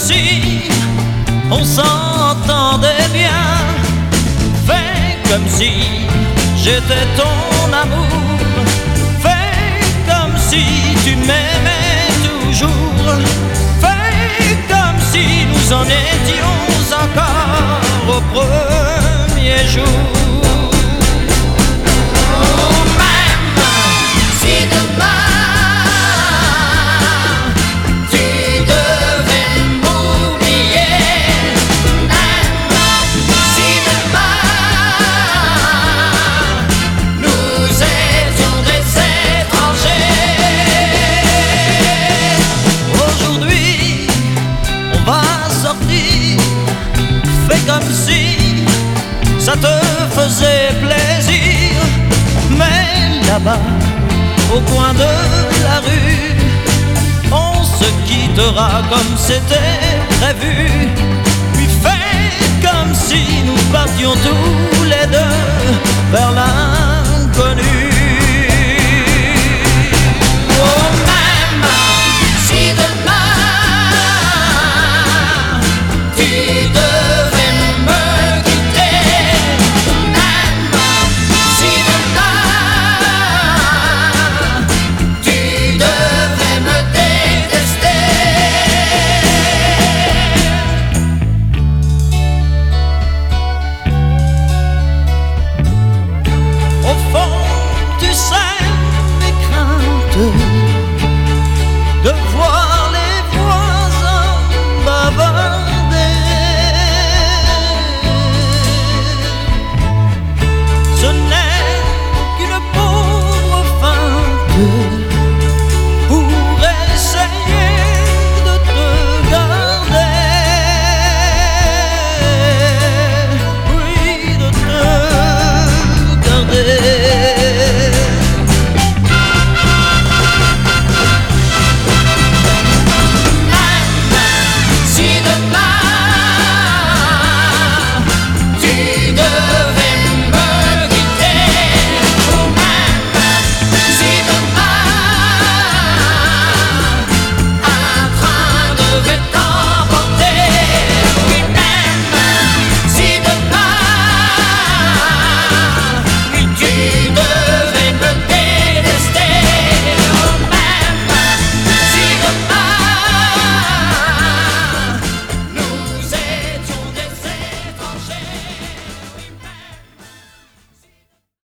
si on s'entendait bien. Fais comme si j'étais ton amour. Fais comme si tu m'aimais toujours. Fais comme si nous en étions encore au premier jour. Fais comme si ça te faisait plaisir. Mais là-bas, au coin de la rue, on se quittera comme c'était prévu. Puis fais comme si nous partions tous les deux vers l'inconnu.